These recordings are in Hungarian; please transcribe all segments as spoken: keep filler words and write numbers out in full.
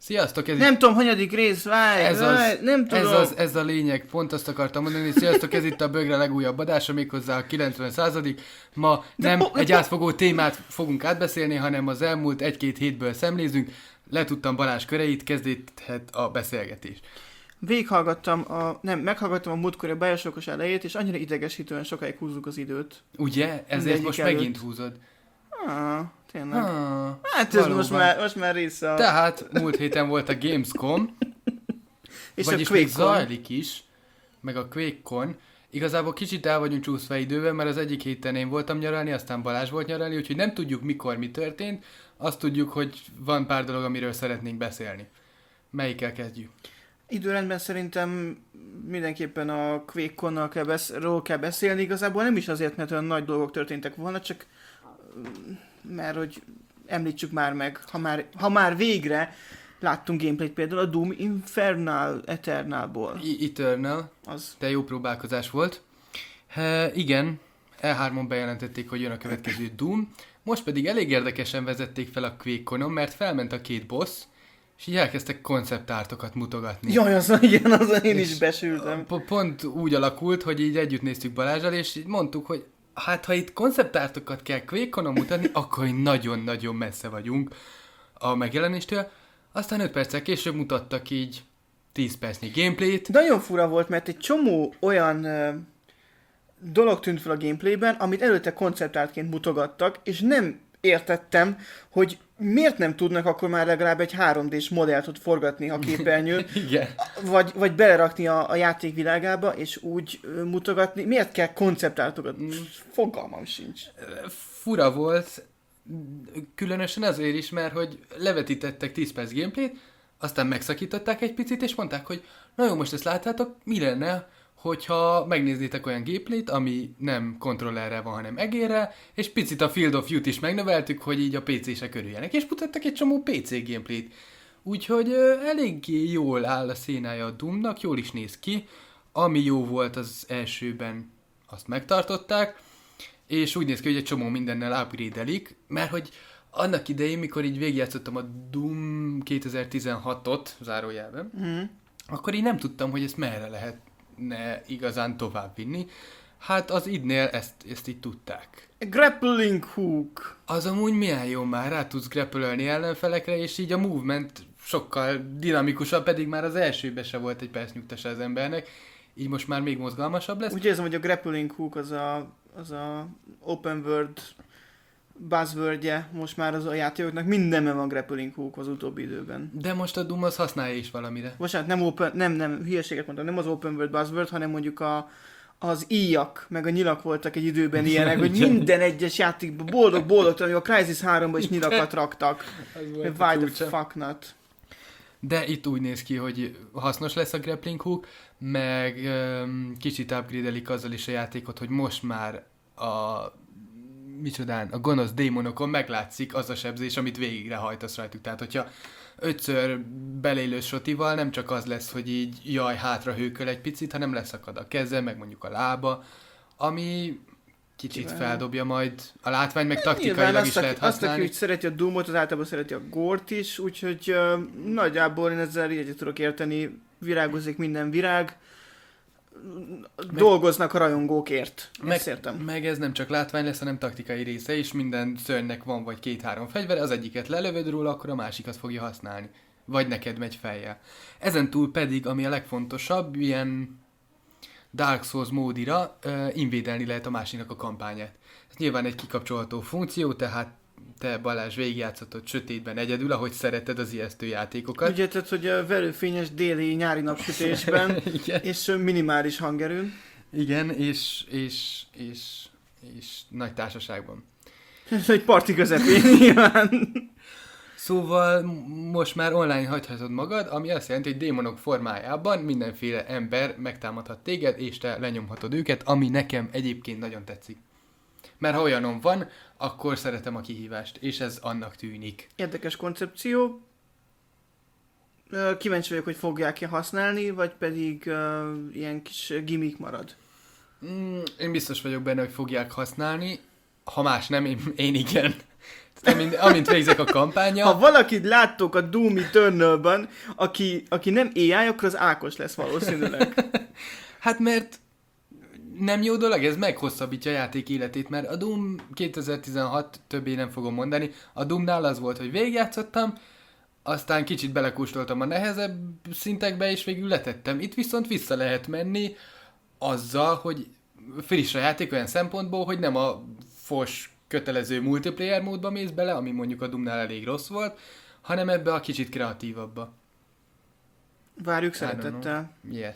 Sziasztok! Ez nem tudom, hanyadik rész, várj, ez, várj, az, nem tudom. ez, az, ez a lényeg, pont azt akartam mondani. Sziasztok, ez itt a Bögre legújabb adása, méghozzá a kilencven századik. Ma de nem po- egy po- átfogó témát fogunk átbeszélni, hanem az elmúlt egy-két hétből szemlézünk. Letudtam Balázs köreit, kezdődhet a beszélgetés. Végighallgattam, a, nem, meghallgattam a múltkori Bioshockos elejét, és annyira idegesítően sokáig húzzuk az időt. Ugye? Ezért most előtt. Megint húzod. Ah, tényleg. Ah, hát ez most már, most már része a... Tehát múlt héten volt a Gamescom, és vagyis a még zajlik is, meg a QuakeCon. Igazából kicsit el vagyunk csúszva időben, mert az egyik héten én voltam nyaralni, aztán Balázs volt nyaralni, úgyhogy nem tudjuk mikor mi történt, azt tudjuk, hogy van pár dolog, amiről szeretnénk beszélni. Melyikkel kezdjük? Időrendben szerintem mindenképpen a QuakeConnal kell, besz- kell beszélni, igazából nem is azért, mert olyan nagy dolgok történtek volna, csak mert hogy említsük már meg, ha már, ha már végre láttunk gameplayt például a Doom Infernal Eternalból. I- Eternal, az. Te jó próbálkozás volt. He, igen, E hármon bejelentették, hogy jön a következő Doom, most pedig elég érdekesen vezették fel a QuakeConon, mert felment a két boss, és így elkezdtek konceptártokat mutogatni. Jaj, az, igen, azon én is besültem. P- pont úgy alakult, hogy így együtt néztük Balázsral, és így mondtuk, hogy hát ha itt konceptártokat kell QuakeConon mutatni, akkor nagyon-nagyon messze vagyunk a megjelenéstől. Aztán öt perccel később mutattak így tíz percnyi gameplayt. Nagyon fura volt, mert egy csomó olyan uh, dolog tűnt fel a gameplayben, amit előtte konceptártként mutogattak, és nem értettem, hogy miért nem tudnak akkor már legalább egy három dés modellt ott forgatni a képernyőn, Igen. vagy, vagy belerakni a, a játék világába, és úgy uh, mutogatni. Miért kell konceptártokat? Mm. Fogalmam sincs. Fura volt, különösen azért is, mert hogy levetítettek tíz perc gameplayt, aztán megszakították egy picit, és mondták, hogy na jó, most ezt láttátok, mi lenne, hogyha megnéznétek olyan gameplayt, ami nem kontrollerrel van, hanem egérrel, és picit a Field of View-t is megnöveltük, hogy így a pé cé-sek örüljenek, és mutattak egy csomó pé cé gameplayt. Úgyhogy uh, eléggé jól áll a szénája a Doomnak, jól is néz ki, ami jó volt az elsőben, azt megtartották, és úgy néz ki, hogy egy csomó mindennel upgrade-elik, mert hogy annak idején, mikor így végigjátszottam a Doom kétezer-tizenhatot, zárójelben, mm. akkor így nem tudtam, hogy ezt merre lehetne igazán továbbvinni. Hát az idnél ezt, ezt így tudták. Grappling hook. Az amúgy milyen jó már, rá tudsz grappelölni ellenfelekre, és így a movement sokkal dinamikusabb, pedig már az elsőben se volt egy perc nyugtasa az embernek, így most már még mozgalmasabb lesz. Úgy érzem, hogy a grappling hook az a az a open world buzzwordje most már az a játékoknak, mindenben van grappling hook az utóbbi időben. De most a Doom az használja is valamire. Bocsánat, nem, open, nem, nem, hülyeséget mondtam, nem az open world buzzword, hanem mondjuk a, az íjak, meg a nyilak voltak egy időben ilyenek, hogy minden egyes játékban boldog-boldog, amikor a Crysis háromban is nyilakat raktak. Why the fuck not? De itt úgy néz ki, hogy hasznos lesz a grappling hook, meg um, kicsit upgrade-elik azzal is a játékot, hogy most már a micsodán, a gonosz démonokon meglátszik az a sebzés, amit végigre hajtasz rajtuk. Tehát, hogyha ötször belélős sotival nem csak az lesz, hogy így jaj, hátra hőköl egy picit, hanem leszakad a keze, meg mondjuk a lába, ami kicsit Nyilván. feldobja majd a látvány, meg taktikailag is lehet használni. Azt, aki úgy szereti a Doomot, az általában szereti a Gort is, úgyhogy uh, nagyjából én ezzel egyet tudok érteni, virágozik minden virág, meg, dolgoznak a rajongókért. Meg, értem. meg ez nem csak látvány lesz, hanem taktikai része is, minden szörnynek van vagy két-három fegyvere, az egyiket lelövöd róla, akkor a másikat fogja használni. Vagy neked megy fejjel. Ezen túl pedig, ami a legfontosabb, ilyen Dark Souls módira uh, invédelni lehet a másiknak a kampányát. Ez nyilván egy kikapcsolható funkció, tehát te Balázs végigjátszottad sötétben egyedül, ahogy szereted az ijesztő játékokat. Úgy érted, hogy a verőfényes déli nyári napsütésben, és minimális hangerőn. Igen, és, és, és, és nagy társaságban. Egy parti közepén nyilván. Szóval most már online hagyhatod magad, ami azt jelenti, hogy démonok formájában mindenféle ember megtámadhat téged, és te lenyomhatod őket, ami nekem egyébként nagyon tetszik. Mert ha olyanom van, akkor szeretem a kihívást, és ez annak tűnik. Érdekes koncepció. Kíváncsi vagyok, hogy fogják-e használni, vagy pedig uh, ilyen kis gimmick marad. Mm, én biztos vagyok benne, hogy fogják használni. Ha más nem, én, én igen. amint, amint végzek a kampánya... Ha valakit láttok a Doom Eternal-ban, aki, aki nem á i, akkor az Ákos lesz valószínűleg. Hát mert nem jó dolog, ez meghosszabbítja a játék életét, mert a Doom kétezer-tizenhat, többé nem fogom mondani, a Doomnál az volt, hogy végigjátszottam, aztán kicsit belekóstoltam a nehezebb szintekbe, és végül letettem. Itt viszont vissza lehet menni azzal, hogy friss a játék olyan szempontból, hogy nem a fos kötelező multiplayer módba mész bele, ami mondjuk a Doomnál elég rossz volt, hanem ebbe a kicsit kreatívabba. Várjuk szeretettel. Yes.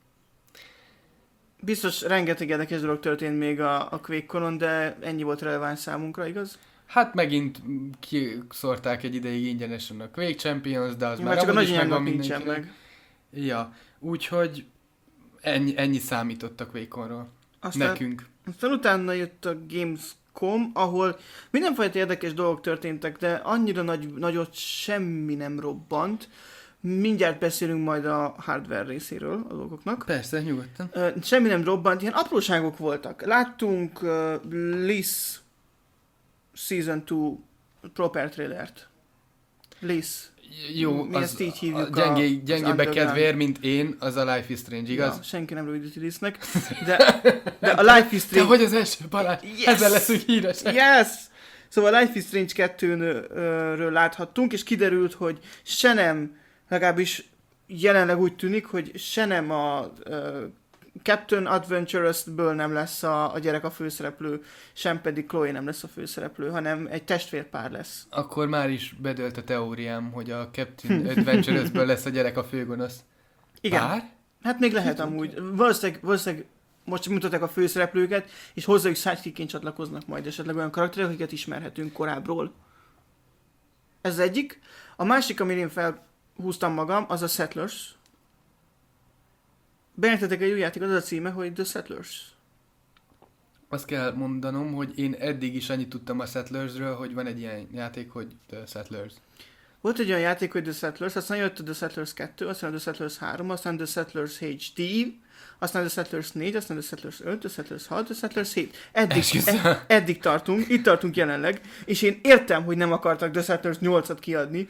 Biztos rengeteg érdekes dolog történt még a, a Quake-konon, de ennyi volt releváns számunkra, igaz? Hát megint kiszorták egy ideig ingyenesen a Quake Champions, de az ja, már csak a amúgy nagy is megvan nincsen mindenkinek. meg. Ja, úgyhogy ennyi, ennyi számított a Quake-onról. Aztán, Nekünk. Aztán utána jött a Gamescom, ahol mindenfajta érdekes dolgok történtek, de annyira nagy, nagyot semmi nem robbant. Mindjárt beszélünk majd a hardware részéről a dolgoknak. Persze, nyugodtan. Uh, semmi nem robbant, ilyen apróságok voltak. Láttunk uh, Liz Season kettő proper trailert. Liz. Jó, Mi az ezt így hívjuk a gyengé, a, gyengébbek kedvéért, mint én, az a Life is Strange, igaz? Ja, senki nem rövidíti Liznek. De, de a Life is Strange... Te hogy az első Balázs? Yes! Ezzel leszünk híresek. Yes! Szóval a Life is Strange kettőről láthattunk, és kiderült, hogy se nem, legalábbis jelenleg úgy tűnik, hogy se nem a uh, Captain Adventurous-ből nem lesz a, a gyerek a főszereplő, sem pedig Chloe nem lesz a főszereplő, hanem egy testvérpár lesz. Akkor már is bedőlt a teóriám, hogy a Captain Adventurous-ből lesz a gyerek a főgonosz. Igen. Bár? Hát még lehet amúgy. Valószínűleg, valószínűleg most csak mutatják a főszereplőket, és hozzájuk sidekickként csatlakoznak majd esetleg olyan karakterek, akiket ismerhetünk korábbról. Ez az egyik. A másik, amire én felhúztam magam, az a Settlers. Bejelentettek egy új játék, az a címe, hogy The Settlers. Azt kell mondanom, hogy én eddig is annyit tudtam a Settlersről, hogy van egy ilyen játék, hogy The Settlers. Volt egy olyan játék, hogy The Settlers, aztán jött a The Settlers kettő, aztán a The Settlers három, aztán The Settlers há dé, aztán The Settlers négy, aztán The Settlers öt, The Settlers hat, The Settlers hét. Eddig, ed, eddig tartunk, itt tartunk jelenleg, és én értem, hogy nem akartak The Settlers nyolcat kiadni,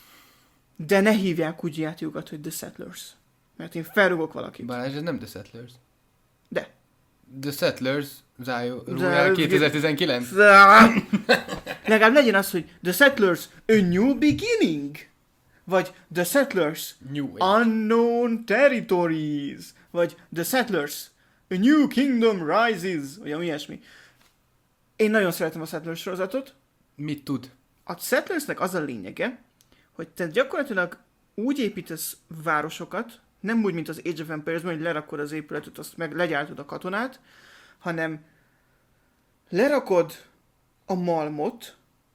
de ne hívják úgy játékokat, hogy The Settlers. Mert én felrugok valakit. Balázs, ez nem The Settlers. De. The Settlers, zárójel kétezer-tizenkilenc. Legalább legyen az, hogy The Settlers A New Beginning. Vagy The Settlers New Age. Unknown Territories. Vagy The Settlers A New Kingdom Rises. Vagy ami ilyesmi. Én nagyon szeretem a Settlers sorozatot. Mit tud? A Settlersnek az a lényege, hogy te gyakorlatilag úgy építesz városokat, nem úgy, mint az Age of Empires-ben, hogy lerakod az épületet, azt meg legyártod a katonát, hanem lerakod a malmot,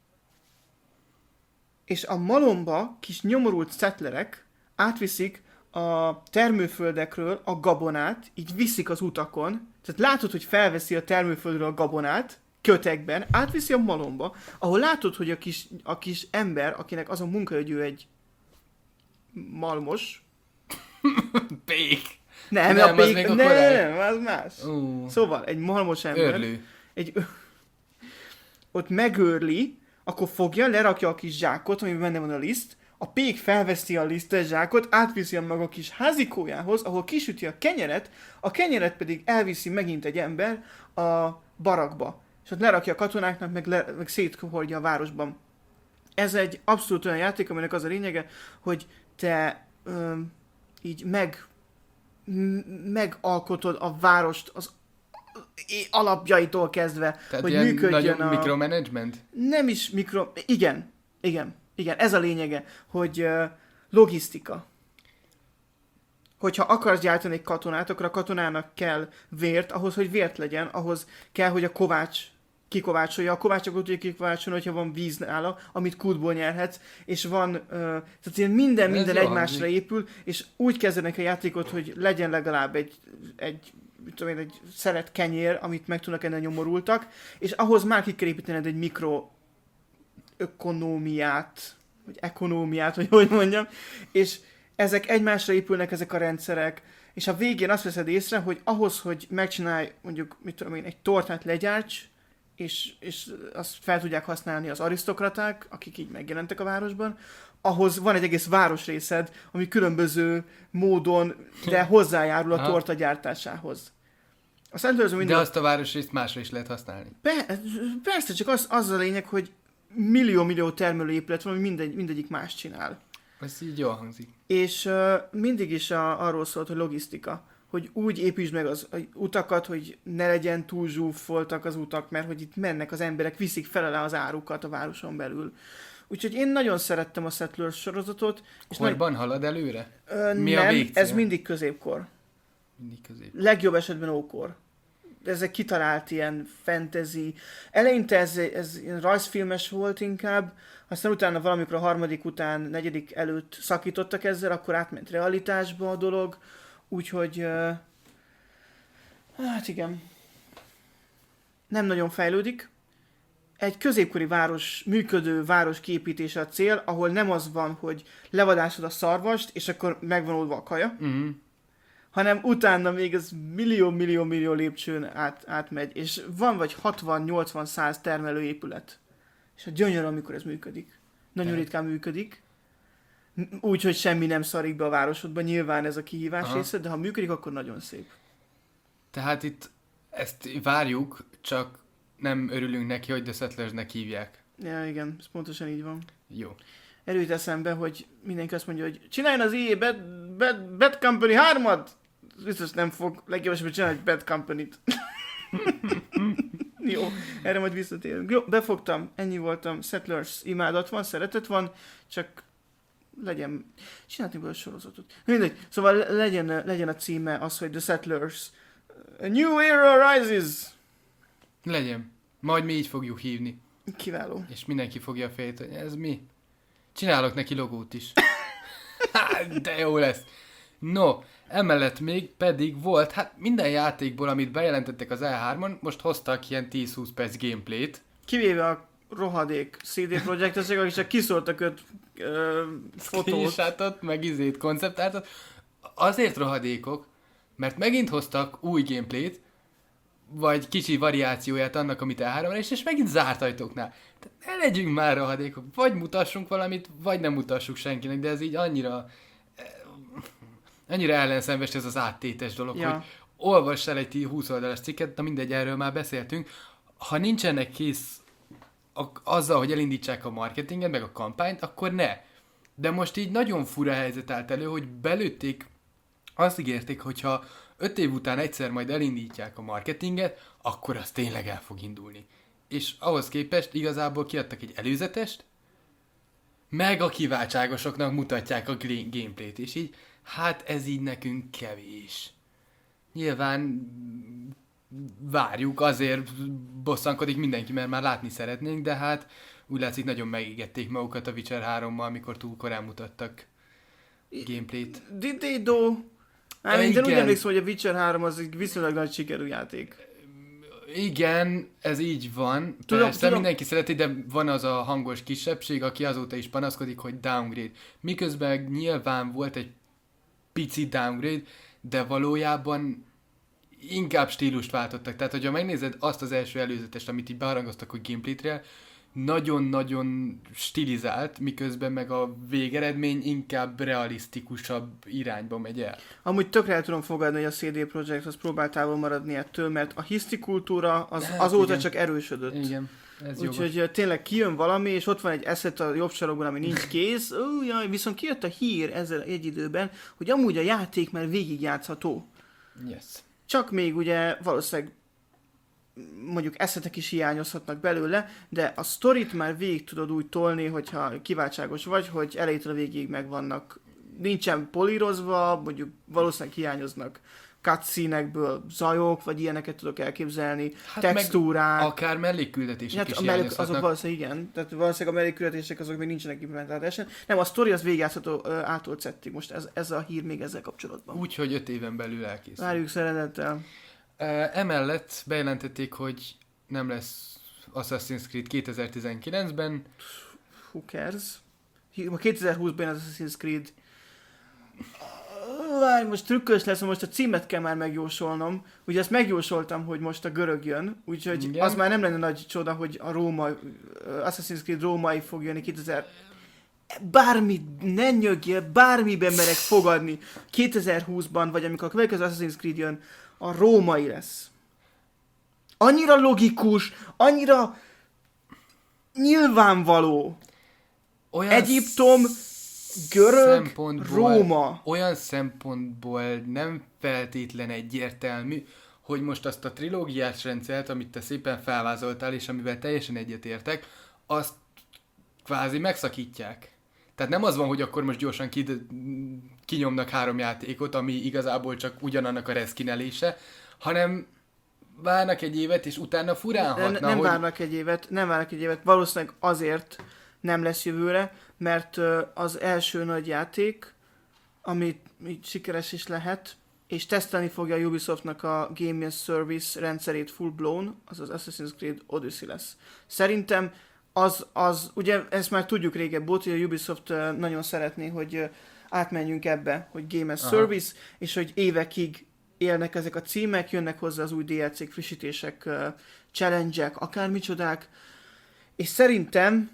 és a malomba kis nyomorult settlerek átviszik a termőföldekről a gabonát, így viszik az utakon, tehát látod, hogy felveszi a termőföldről a gabonát, kötekben, átviszi a malomba, ahol látod, hogy a kis, a kis ember, akinek az a munka, hogy ő egy malmos, Pék. Nem, nem, a pék, az még a nem, korábbi. nem, az más. Uh. Szóval, egy malmos ember, Örlő. egy, ott megőrli, akkor fogja, lerakja a kis zsákot, amiben benne van a liszt, a pék felveszi a lisztes zsákot, átviszi a maga kis házikójához, ahol kisüti a kenyeret, a kenyeret pedig elviszi megint egy ember a barakba. És ott lerakja a katonáknak, meg, le, meg széthordja a városban. Ez egy abszolút olyan játék, aminek az a lényege, hogy te öm, így meg, m- megalkotod a várost az alapjaitól kezdve, Tehát hogy ilyen működjön nagyon a... mikromanagement? Nem is mikro... Igen, igen, igen, ez a lényege, hogy uh, logisztika. Hogyha akarsz gyártani egy katonát, akkor a katonának kell vért, ahhoz, hogy vért legyen, ahhoz kell, hogy a kovács kikovácsolja. A kovács akkor tudja kikovácsolni, hogyha van víz nála, amit kútból nyerhetsz, és van, uh, tehát ilyen minden, Ez minden jó egymásra hangzik. épül, és úgy kezdenek a játékot, hogy legyen legalább egy, egy mit tudom én, egy szeret kenyér, amit meg tudnak enni a nyomorultak, és ahhoz már ki kell építened egy mikro ökonómiát, vagy ekonómiát, vagy hogy mondjam, és ezek egymásra épülnek, ezek a rendszerek, és a végén azt veszed észre, hogy ahhoz, hogy megcsinálj, mondjuk, mit tudom én, egy tortát legyárts, és, és azt fel tudják használni az arisztokraták, akik így megjelentek a városban, ahhoz van egy egész városrészed, ami különböző módon, de hozzájárul a torta gyártásához. A Settlers minden... De azt a városrészt másra is lehet használni. Be, persze, csak az, az a lényeg, hogy millió-millió termelőépület van, ami mindegy, mindegyik más csinál. Ez így jól hangzik. És uh, mindig is a, arról szólt, hogy logisztika. Hogy úgy építsd meg az utakat, hogy ne legyen túl zsúfoltak az utak, mert hogy itt mennek az emberek, viszik fel alá az árukat a városon belül. Úgyhogy én nagyon szerettem a Settlers sorozatot. És Korban nagy... halad előre? Ö, Mi nem, a végcél? Ez mindig középkor. Mindig középkor. Legjobb esetben ókor. Ez egy kitalált ilyen fantasy. Eleinte ez, ez ilyen rajzfilmes volt inkább, aztán utána valamikor a harmadik után, negyedik előtt szakítottak ezzel, akkor átment realitásba a dolog. Úgyhogy, uh, hát igen, nem nagyon fejlődik. Egy középkori város, működő város kiépítése a cél, ahol nem az van, hogy levadászod a szarvast, és akkor megvan oldva a kaja, mm. hanem utána még ez millió-millió-millió lépcsőn át, átmegy, és van vagy hatvan-nyolcvan-száz termelőépület. És a gyönyörű, amikor ez működik. Nagyon De. ritkán működik. Úgy, hogy semmi nem szarik be a városodba, nyilván ez a kihívás Aha. része, de ha működik, akkor nagyon szép. Tehát itt ezt várjuk, csak nem örülünk neki, hogy The Settlersnek hívják. Ja, igen, ez pontosan így van. Jó. Erőt eszembe, hogy mindenki azt mondja, hogy csináljon az i á Bad, Bad, Bad Company hármat! Biztos nem fog, legjavasabban csinálni egy Bad Company-t. Jó, erre majd visszatérünk. Jó, befogtam, ennyi voltam. Settlers imádat van, szeretet van, csak legyen, csinálni belőle sorozatot. Mindegy, szóval legyen, legyen a címe az, hogy The Settlers, A New Era Rises. Legyen. Majd mi így fogjuk hívni. Kiváló. És mindenki fogja a fejét, hogy ez mi? Csinálok neki logót is. De jó lesz. No, emellett még pedig volt, hát minden játékból, amit bejelentettek az E hármon, most hoztak ilyen tíz-húsz perc gameplayt. Kivéve a rohadék cé dé Projektesek, akik csak kiszóltak öt uh, fotót. Screenshotot, meg izét, konceptártot. Azért rohadékok, mert megint hoztak új gameplayt, vagy kicsi variációját annak, amit E háromra is, és megint zárt ajtóknál. Tehát ne legyünk már rohadékok, vagy mutassunk valamit, vagy nem mutassuk senkinek, de ez így annyira annyira ellenszenves ez az áttétes dolog, ja. hogy olvass el egy húsz oldalas cikket, de mindegy, erről már beszéltünk. Ha nincsenek kész a, azzal, hogy elindítsák a marketinget, meg a kampányt, akkor ne. De most így nagyon fura helyzet állt elő, hogy belőtték, azt ígérték, hogyha öt év után egyszer majd elindítják a marketinget, akkor az tényleg el fog indulni. És ahhoz képest igazából kiadtak egy előzetest, meg a kiváltságosoknak mutatják a gameplayt, és így, hát ez így nekünk kevés. Nyilván várjuk, azért bosszankodik mindenki, mert már látni szeretnénk, de hát úgy látszik, nagyon megégették magukat a Witcher hárommal, amikor túl korán mutattak gameplayt. Did they do? Hát én úgy emlékszem, hogy a Witcher három az egy viszonylag nagy sikerű játék. Igen, ez így van. Tudom, Persze tudom. mindenki szereti, de van az a hangos kisebbség, aki azóta is panaszkodik, hogy downgrade. Miközben nyilván volt egy pici downgrade, de valójában inkább stílust váltottak. Tehát, hogyha megnézed azt az első előzetest, amit így beharangoztak, hogy gameplaytre, nagyon-nagyon stilizált, miközben meg a végeredmény inkább realisztikusabb irányba megy el. Amúgy tökre el tudom fogadni, hogy a cé dé Projekt az próbál távol maradni ettől, mert a hiszti kultúra az hát azóta igen. csak erősödött. Igen, ez Úgyhogy tényleg kijön valami, és ott van egy asset a jobb sarokban, ami nincs kész. Ó, jaj, viszont kijött a hír ezzel egy időben, hogy amúgy a játék már végigjátszható. Yes. Csak még ugye valószínűleg mondjuk eszetek is hiányozhatnak belőle, de a sztorit már végig tudod úgy tolni, hogyha kiváltságos vagy, hogy elejétől a végig megvannak. Nincsen polírozva, mondjuk valószínűleg hiányoznak cutscene-ekből zajok, vagy ilyeneket tudok elképzelni, hát textúrák. Akár mellékküldetések hát is a mellék, hiányozhatnak. Azok valószínűleg igen, tehát valószínűleg a mellékküldetések azok még nincsenek implementáltáson. Nem, a sztori az végigjátszható ától cettig. Most ez, ez a hír még ezzel kapcsolatban. Úgy, hogy öt éven belül elkészül. Várjuk szeretettel. Uh, emellett bejelentették, hogy nem lesz Assassin's Creed kétezer-tizenkilencben. Who cares? A kétezer-húszban az Assassin's Creed várj, most trükkös lesz, most a címet kell már megjósolnom. Ugye ezt megjósoltam, hogy most a görög jön, úgyhogy igen. Az már nem lenne nagy csoda, hogy a Róma, Assassin's Creed római fog jönni kétezer... Bármi, ne nyögjél, bármiben merek fogadni. kétezer-húszban, vagy amikor a következő Assassin's Creed jön, a római lesz. Annyira logikus, annyira nyilvánvaló. Olyan Egyiptom, görög, Róma. Olyan szempontból nem feltétlen egyértelmű, hogy most azt a trilógiás rendszert, amit te szépen felvázoltál, és amivel teljesen egyetértek, azt kvázi megszakítják. Tehát nem az van, hogy akkor most gyorsan kid- kinyomnak három játékot, ami igazából csak ugyanannak a reszkinelése, hanem várnak egy évet, és utána furán hatna, Nem hogy... várnak egy évet, nem várnak egy évet. Valószínűleg azért nem lesz jövőre, mert az első nagy játék, ami így sikeres is lehet, és tesztelni fogja a Ubisoftnak a Game as Service rendszerét full blown, az az Assassin's Creed Odyssey lesz. Szerintem az, az, ugye ezt már tudjuk régebb óta, hogy a Ubisoft nagyon szeretné, hogy átmenjünk ebbe, hogy Game as Aha. Service, és hogy évekig élnek ezek a címek, jönnek hozzá az új dé el cé-k, frissítések, challenge-ek, akármicsodák, és szerintem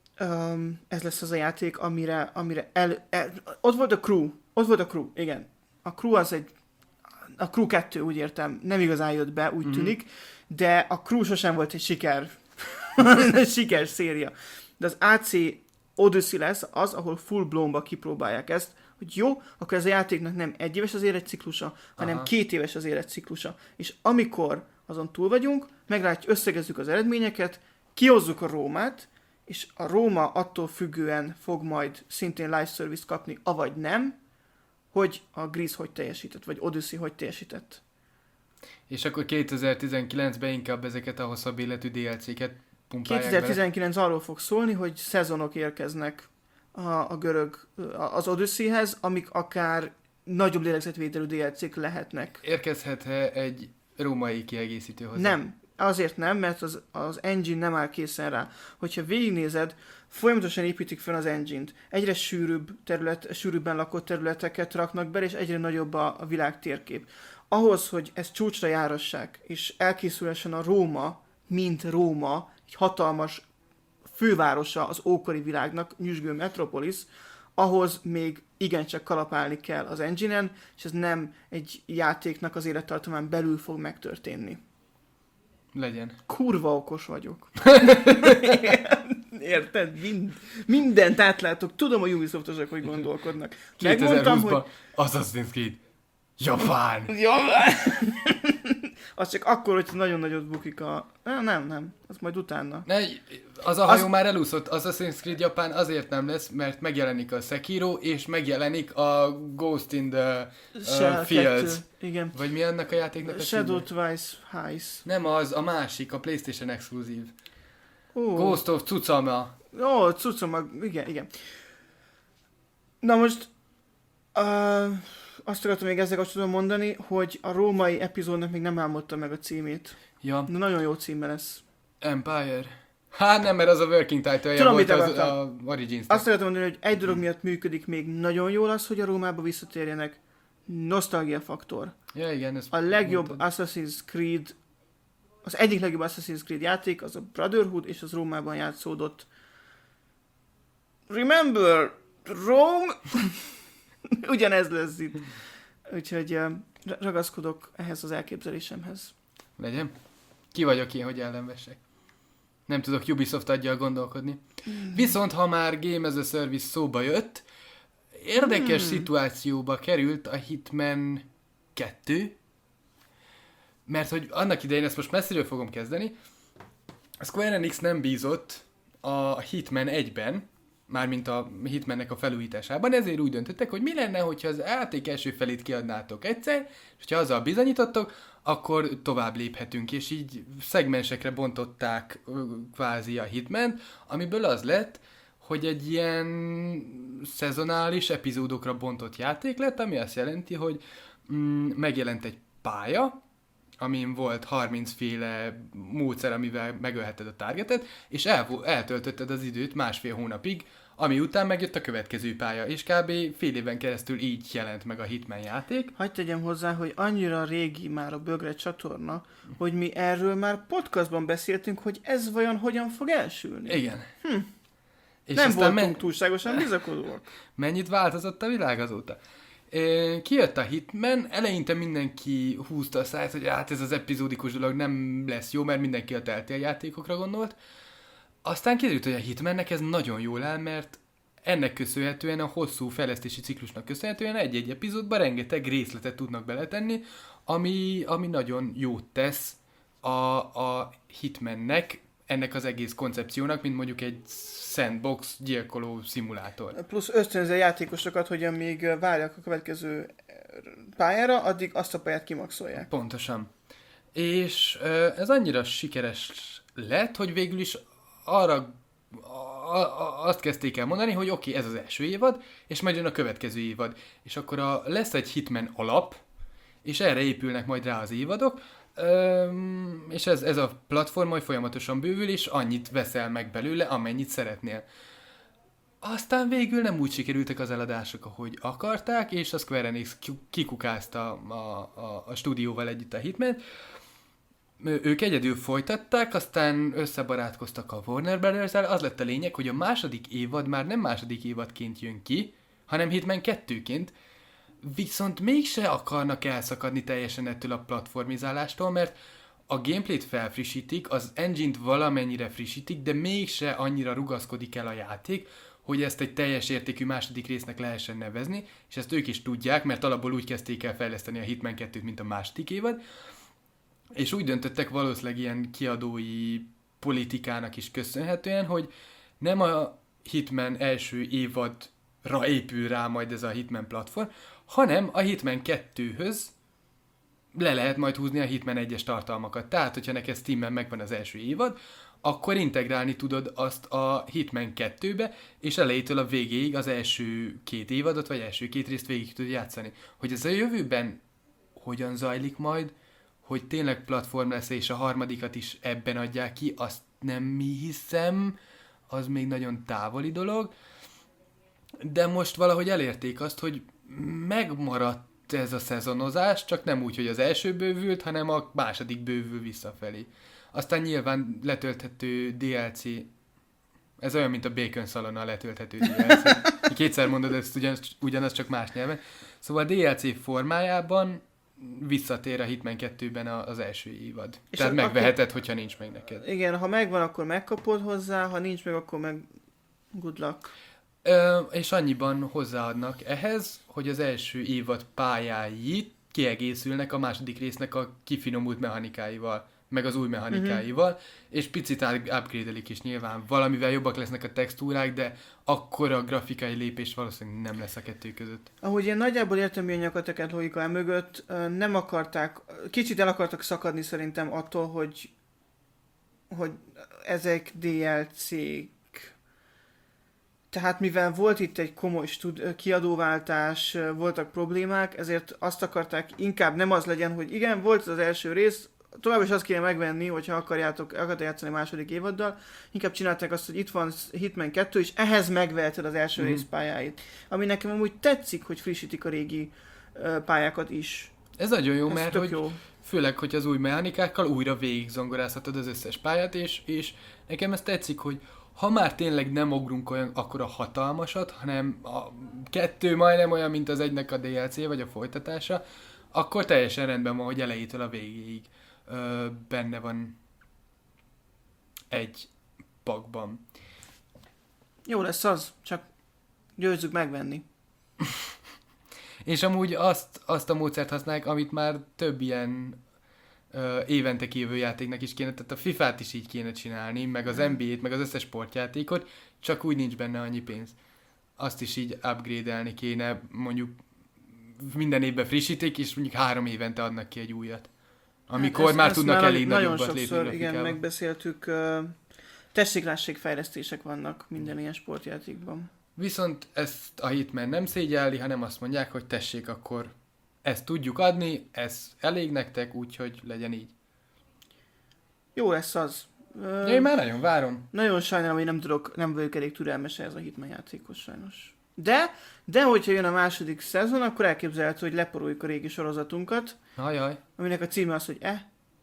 um, ez lesz az a játék, amire, amire el, el, ott volt a Crew, ott volt a Crew, igen. A Crew az egy, a Crew kettő, úgy értem, nem igazán jött be, úgy mm-hmm. tűnik, de a Crew sosem volt egy siker, egy siker széria. De az á cé Odyssey lesz az, ahol full blown-ba kipróbálják ezt, hogy jó, akkor ez a játéknak nem egy éves az életciklusa, hanem Aha. két éves az életciklusa. És amikor azon túl vagyunk, meglátjuk, összegezzük az eredményeket, kihozzuk a Rómát, és a Róma attól függően fog majd szintén live service kapni, avagy nem, hogy a Greece hogy teljesített, vagy Odyssey hogy teljesített. És akkor kétezer-tizenkilencben inkább ezeket a hosszabb életű dé el cé-ket pumpálják kétezer-tizenkilenc bele. Arról fog szólni, hogy szezonok érkeznek a, a görög, az Odysseyhez, amik akár nagyobb lélegzetvételű dé el cé-k lehetnek. Érkezhet egy római kiegészítő hozzá? Nem. Azért nem, mert az, az engine nem áll készen rá. Hogyha végignézed, folyamatosan építik fel az engine-t. Egyre sűrűbb terület, sűrűbben lakott területeket raknak be, és egyre nagyobb a, a világ térkép. Ahhoz, hogy ezt csúcsra járassák, és elkészülhessen a Róma, mint Róma, egy hatalmas fővárosa az ókori világnak, nyüzsgő metropolis, ahhoz még igencsak kalapálni kell az engine-en, és ez nem egy játéknak az élettartamán belül fog megtörténni. Legyen. Kurva okos vagyok. Érted? Mind, mindent átlátok. Tudom, a Ubisoftosok hogy gondolkodnak. Megmondtam, hogy... Assassin's Creed. Japán! Japán! Az csak akkor, hogy nagyon nagyot bukik a... Nem, nem, nem. Az majd utána. Ne, az a hajó az... már elúszott. Assassin's Creed Japán azért nem lesz, mert megjelenik a Sekiro, és megjelenik a Ghost in the uh, Fields. Igen. Vagy mi annak a játéknak a Shadow Twice Heist. Nem az, a másik, a PlayStation exkluzív. Oh. Ghost of Tsushima. Ó, oh, Tsushima, igen, igen. Na most... Uh... Azt akartam még ezzel kapcsolatban mondani, hogy a római epizódnak még nem álmodta meg a címét. Ja. De nagyon jó címe lesz. Empire. Hát nem, mert az a working title-ja Tudom, volt az a Origins. Azt akartam mondani, hogy egy dolog miatt működik még nagyon jól az, hogy a Rómába visszatérjenek. Nostalgia faktor. Ja, igen. Ezt a legjobb mondtad. Assassin's Creed, az egyik legjobb Assassin's Creed játék, az a Brotherhood, és az Rómában játszódott. Remember, Rome... Ugyanez lesz itt. Úgyhogy uh, ragaszkodok ehhez az elképzelésemhez. Legyen. Ki vagyok én, hogy ellenvessek. Nem tudok Ubisoft aggyal gondolkodni. Mm. Viszont, ha már Game as a Service szóba jött, érdekes mm. szituációba került a Hitman kettő, mert hogy annak idején, ezt most messziről fogom kezdeni, a Square Enix nem bízott a Hitman egyben, mármint a Hitmannek a felújításában, ezért úgy döntöttek, hogy mi lenne, hogyha az játék első felét kiadnátok egyszer, és ha azzal bizonyítottok, akkor tovább léphetünk, és így szegmensekre bontották kvázi a Hitman, amiből az lett, hogy egy ilyen szezonális epizódokra bontott játék lett, ami azt jelenti, hogy mm, megjelent egy pálya, amin volt harminc féle módszer, amivel megölheted a targetet, és el, eltöltötted az időt másfél hónapig ami után megjött a következő pálya, és kb. Fél éven keresztül így jelent meg a Hitman játék. Hadd tegyem hozzá, hogy annyira régi már a Bögre csatorna, hogy mi erről már podcastban beszéltünk, hogy ez vajon hogyan fog elsülni. Igen. Hm. És Nem voltunk men- túlságosan bizakodóak. Mennyit változott a világ azóta? É, kijött a Hitman, eleinte mindenki húzta a szájt, hogy hát ez az epizódikus dolog nem lesz jó, mert mindenki a Telltale játékokra gondolt. Aztán kiderült, hogy a Hitmannek ez nagyon jól áll, mert ennek köszönhetően, a hosszú fejlesztési ciklusnak köszönhetően egy-egy epizódban rengeteg részletet tudnak beletenni, ami, ami nagyon jót tesz a, a Hitmannek, ennek az egész koncepciónak, mint mondjuk egy sandbox gyilkoló szimulátor. Plusz ösztönzi a játékosokat, hogy amíg várják a következő pályára, addig azt a pályát kimaxolják. Pontosan. És ez annyira sikeres lett, hogy végül is arra a, a, azt kezdték el mondani, hogy oké, okay, ez az első évad, és majd jön a következő évad. És akkor a, lesz egy Hitman alap, és erre épülnek majd rá az évadok, Öm, és ez, ez a platform majd folyamatosan bővül, és annyit veszel meg belőle, amennyit szeretnél. Aztán végül nem úgy sikerültek az eladások, ahogy akarták, és a Square Enix kikukázta a, a, a stúdióval együtt a Hitman-t. Ők egyedül folytatták, aztán összebarátkoztak a Warner Brothers-el. Az lett a lényeg, hogy a második évad már nem második évadként jön ki, hanem Hitman kettőként, viszont mégse akarnak elszakadni teljesen ettől a platformizálástól, mert a gameplayt felfrissítik, az engine-t valamennyire frissítik, de mégse annyira rugaszkodik el a játék, hogy ezt egy teljes értékű második résznek lehessen nevezni, és ezt ők is tudják, mert alapból úgy kezdték el fejleszteni a Hitman kettőt, mint a második évad, és úgy döntöttek valószínűleg ilyen kiadói politikának is köszönhetően, hogy nem a Hitman első évadra épül rá majd ez a Hitman platform, hanem a Hitman kettőhöz le lehet majd húzni a Hitman egyes tartalmakat. Tehát, hogyha neked Steamen megvan az első évad, akkor integrálni tudod azt a Hitman kettőbe, és elejétől a végéig az első két évadot, vagy első két részt végig tudod játszani. Hogy ez a jövőben hogyan zajlik majd, hogy tényleg platform lesz, és a harmadikat is ebben adják ki, azt nem mi hiszem, az még nagyon távoli dolog, de most valahogy elérték azt, hogy megmaradt ez a szezonozás, csak nem úgy, hogy az első bővült, hanem a második bővül visszafelé. Aztán nyilván letölthető dé el cé, ez olyan, mint a Bacon Salonnal letölthető dé el cé. Kétszer mondod ezt ugyanaz, ugyanaz, csak más nyelven. Szóval a dé el cé formájában visszatér a Hitman kettőben az első évad. És Tehát megveheted, akkor, hogyha nincs meg neked. Igen, ha megvan, akkor megkapod hozzá, ha nincs meg, akkor meg good luck. Ö, és annyiban hozzáadnak ehhez, hogy az első évad pályái kiegészülnek a második résznek a kifinomult mechanikáival, meg az új mechanikáival, uh-huh. és picit upgrade-elik is nyilván. Valamivel jobbak lesznek a textúrák, de akkora grafikai lépés valószínűleg nem lesz a kettő között. Ahogy én nagyjából értem, milyen nyakateket logika mögött, nem akarták, kicsit el akartak szakadni szerintem attól, hogy, hogy ezek dé el cé-k. Tehát mivel volt itt egy komoly stud- kiadóváltás, voltak problémák, ezért azt akarták, inkább nem az legyen, hogy igen, volt az első rész, tovább is azt kéne megvenni, hogyha akarjátok, akarjátok játszani a második évaddal, inkább csinálták azt, hogy itt van Hitman kettő, és ehhez megveheted az első mm. rész pályáit. Ami nekem amúgy tetszik, hogy frissítik a régi uh, pályákat is. Ez nagyon jó, Ez mert hogy jó. főleg, hogy az új mechanikákkal újra végig zongorázhatod az összes pályát, és, és nekem ez tetszik, hogy ha már tényleg nem ugrunk olyan akkora hatalmasat, hanem a kettő majdnem olyan, mint az egynek a dé el cé, vagy a folytatása, akkor teljesen rendben van, hogy elejétől a végéig ö, benne van egy pakban. Jó lesz az, csak győzzük megvenni. És amúgy azt, azt a módszert használják, amit már több ilyen ö, évente kijövő játéknak is kéne, tehát a fifát is így kéne csinálni, meg az en bé á-t, meg az összes sportjátékot, csak úgy nincs benne annyi pénz. Azt is így upgrade-elni kéne, mondjuk minden évben frissítik, és mondjuk három évente adnak ki egy újat. Amikor hát ez, már tudnak elég nagyobbat lépni grafikával. Igen, megbeszéltük, uh, tesséklásségfejlesztések vannak minden ilyen sportjátékban. Viszont ezt a Hitman nem szégyelli, hanem azt mondják, hogy tessék, akkor ezt tudjuk adni, ez elég nektek, úgyhogy legyen így. Jó lesz az. Ö, Ja, én már nagyon várom. Nagyon sajnálom, hogy nem tudok, nem vagyok elég türelmes ez a Hitman játékos sajnos. De, de hogyha jön a második szezon, akkor elképzelhető, hogy leporoljuk a régi sorozatunkat, Ajaj, aminek a címe az, hogy E,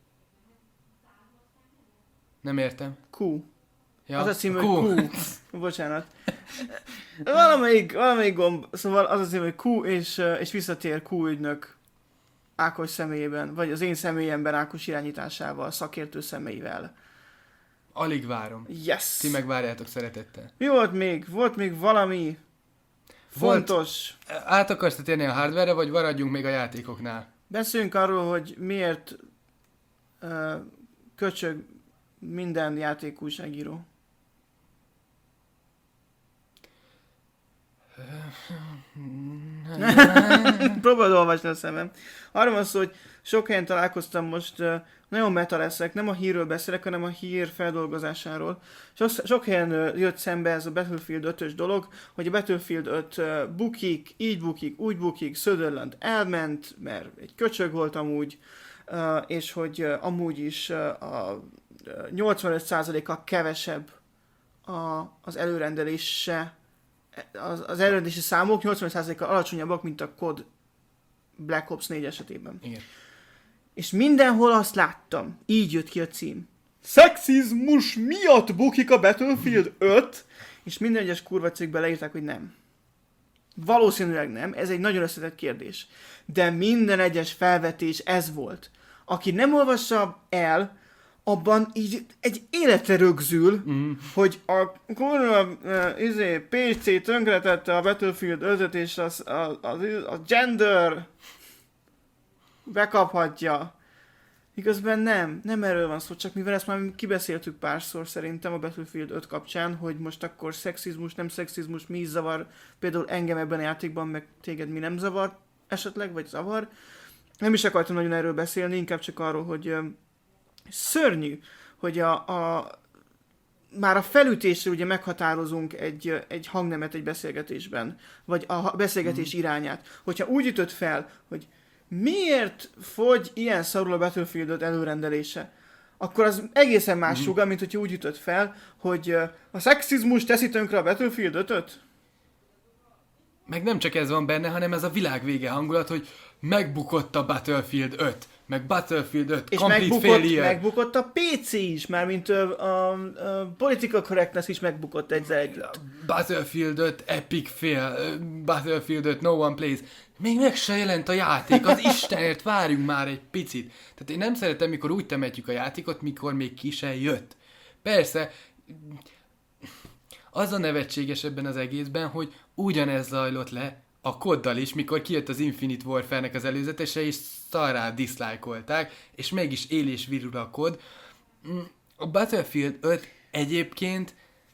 nem értem. Q. Ja, Az a címe, Q. hogy Q. Bocsánat. Valamelyik, valamelyik gomb, szóval az a címe, hogy Q, és, és visszatér Q ügynök Ákos személyében, vagy az én személyemben Ákos irányításával, szakértő személyvel. Alig várom. Yes! Ti megvárjátok szeretettel. Mi volt még? Volt még valami fontos. Volt, át akarsz térni a hardware-re, vagy maradjunk még a játékoknál? Beszéljünk arról, hogy miért uh, köcsög minden játékújságíró. Próbáld olvasni a szemem. Arra van szó, hogy sok helyen találkoztam most, uh, nagyon meta leszek, nem a hírről beszélek, hanem a hír feldolgozásáról. Sok, sok helyen uh, jött szembe ez a Battlefield ötös dolog, hogy a Battlefield öt uh, bukik, így bukik, úgy bukik, Sutherland elment, mert egy köcsög volt amúgy, uh, és hogy uh, amúgy is uh, a uh, nyolcvanöt százalékkal kevesebb a, az előrendelése, az, az előrendelési számok nyolcvanöt százalékkal alacsonyabbak, mint a kod Black Ops négy esetében. Igen. És mindenhol azt láttam, így jött ki a cím. Szexizmus miatt bukik a Battlefield öt, és minden egyes kurva cikkben leírták, hogy nem. Valószínűleg nem, ez egy nagyon összetett kérdés. De minden egyes felvetés ez volt. Aki nem olvassa el, abban így egy életre rögzül, mm. hogy a kurva uh, izé, pé cé tönkretette a Battlefield ötöt, és az, a, a, a gender bekaphatja. Igazán nem, nem erről van szó, csak mivel ezt már kibeszéltük párszor szerintem a Battlefield öt kapcsán, hogy most akkor szexizmus, nem szexizmus, mi is zavar, például engem ebben a játékban, meg téged mi nem zavar esetleg, vagy zavar. Nem is akartam nagyon erről beszélni, inkább csak arról, hogy uh, szörnyű, hogy a, a már a felütésre ugye meghatározunk egy, egy hangnemet egy beszélgetésben, vagy a beszélgetés mm. irányát. Hogyha úgy ütött fel, hogy miért fogy ilyen szarul a Battlefield öt előrendelése, akkor az egészen más mm. sugal, mint hogyha úgy ütött fel, hogy a szexizmus teszi tönkre a Battlefield ötöt. Meg nem csak ez van benne, hanem ez a világ vége hangulat, hogy megbukott a Battlefield öt. Meg Battlefield öt, és complete megbukott, failure. megbukott a pé cé is, mármint a, a, a political correctness is megbukott egyszer együtt. Battlefield öt, epic fail, Battlefield öt, no one plays. Még meg se jelent a játék, az Istenért várjunk már egy picit. Tehát én nem szeretem, mikor úgy temetjük a játékot, mikor még ki se jött. Persze, az a nevetséges ebben az egészben, hogy ugyanez zajlott le a koddal is, mikor kijött az Infinite Warfare-nek az előzetese, és szarrá diszlájkolták, és mégis él és virul a kod. A Battlefield öt egyébként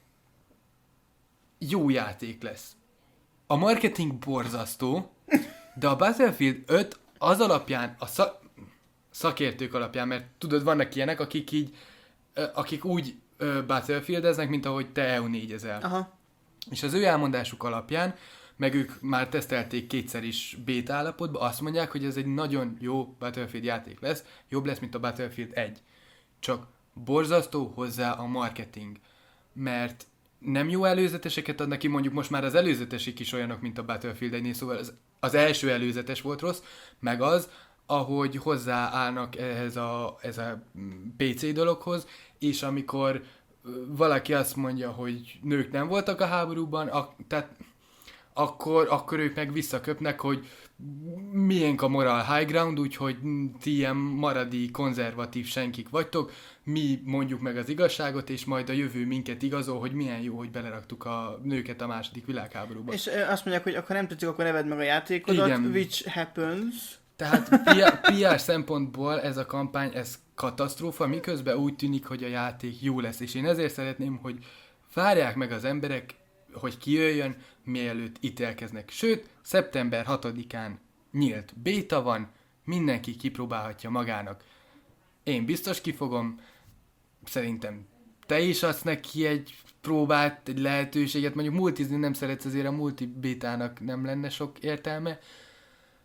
jó játék lesz. A marketing borzasztó, de a Battlefield öt az alapján, a szak, szakértők alapján, mert tudod, vannak ilyenek, akik így, akik úgy Battlefieldeznek, mint ahogy te E U négyezel. Aha. És az ő elmondásuk alapján, meg ők már tesztelték kétszer is beta állapotban, azt mondják, hogy ez egy nagyon jó Battlefield játék lesz, jobb lesz, mint a Battlefield egy. Csak borzasztó hozzá a marketing, mert nem jó előzeteseket adnak ki, mondjuk most már az előzetesek is olyanok, mint a Battlefield egynél, szóval az, az első előzetes volt rossz, meg az, ahogy hozzáállnak ehhez a, ez a pé cé dologhoz, és amikor valaki azt mondja, hogy nők nem voltak a háborúban, a, tehát akkor, akkor ők meg visszaköpnek, hogy miénk a moral high ground, úgyhogy ti ilyen maradi, konzervatív senkik vagytok, mi mondjuk meg az igazságot, és majd a jövő minket igazol, hogy milyen jó, hogy beleraktuk a nőket a második világháborúba. És azt mondják, hogy akkor nem tetszik, akkor neved meg a játékodat, igen. Which happens. Tehát pé er szempontból ez a kampány, ez katasztrófa, miközben úgy tűnik, hogy a játék jó lesz, és én ezért szeretném, hogy várják meg az emberek, hogy kijöjjön, mielőtt ítélkeznek. Sőt, szeptember hatodikán nyílt béta van, mindenki kipróbálhatja magának. Én biztos kifogom, szerintem te is adsz neki egy próbát, egy lehetőséget, mondjuk multizni nem szeretsz, azért a multibétának nem lenne sok értelme.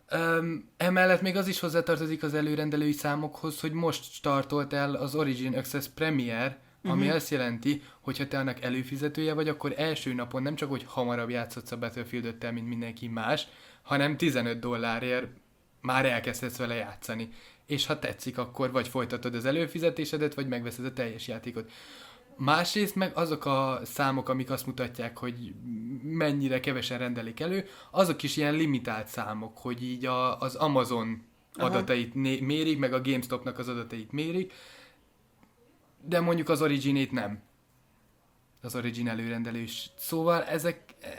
Um, emellett még az is hozzátartozik az előrendelői számokhoz, hogy most startolt el az Origin Access Premier, ami uh-huh. azt jelenti, hogy ha te annak előfizetője vagy, akkor első napon nem csak, hogy hamarabb játszhatsz a Battlefield öttel, mint mindenki más, hanem tizenöt dollárért már elkezdhetsz vele játszani. És ha tetszik, akkor vagy folytatod az előfizetésedet, vagy megveszed a teljes játékot. Másrészt meg azok a számok, amik azt mutatják, hogy mennyire kevesen rendelik elő, azok is ilyen limitált számok, hogy így a, az Amazon adatait né- mérik, meg a GameStopnak az adatait mérik, de mondjuk az Originét nem. Az Origin előrendelés. Szóval ezek,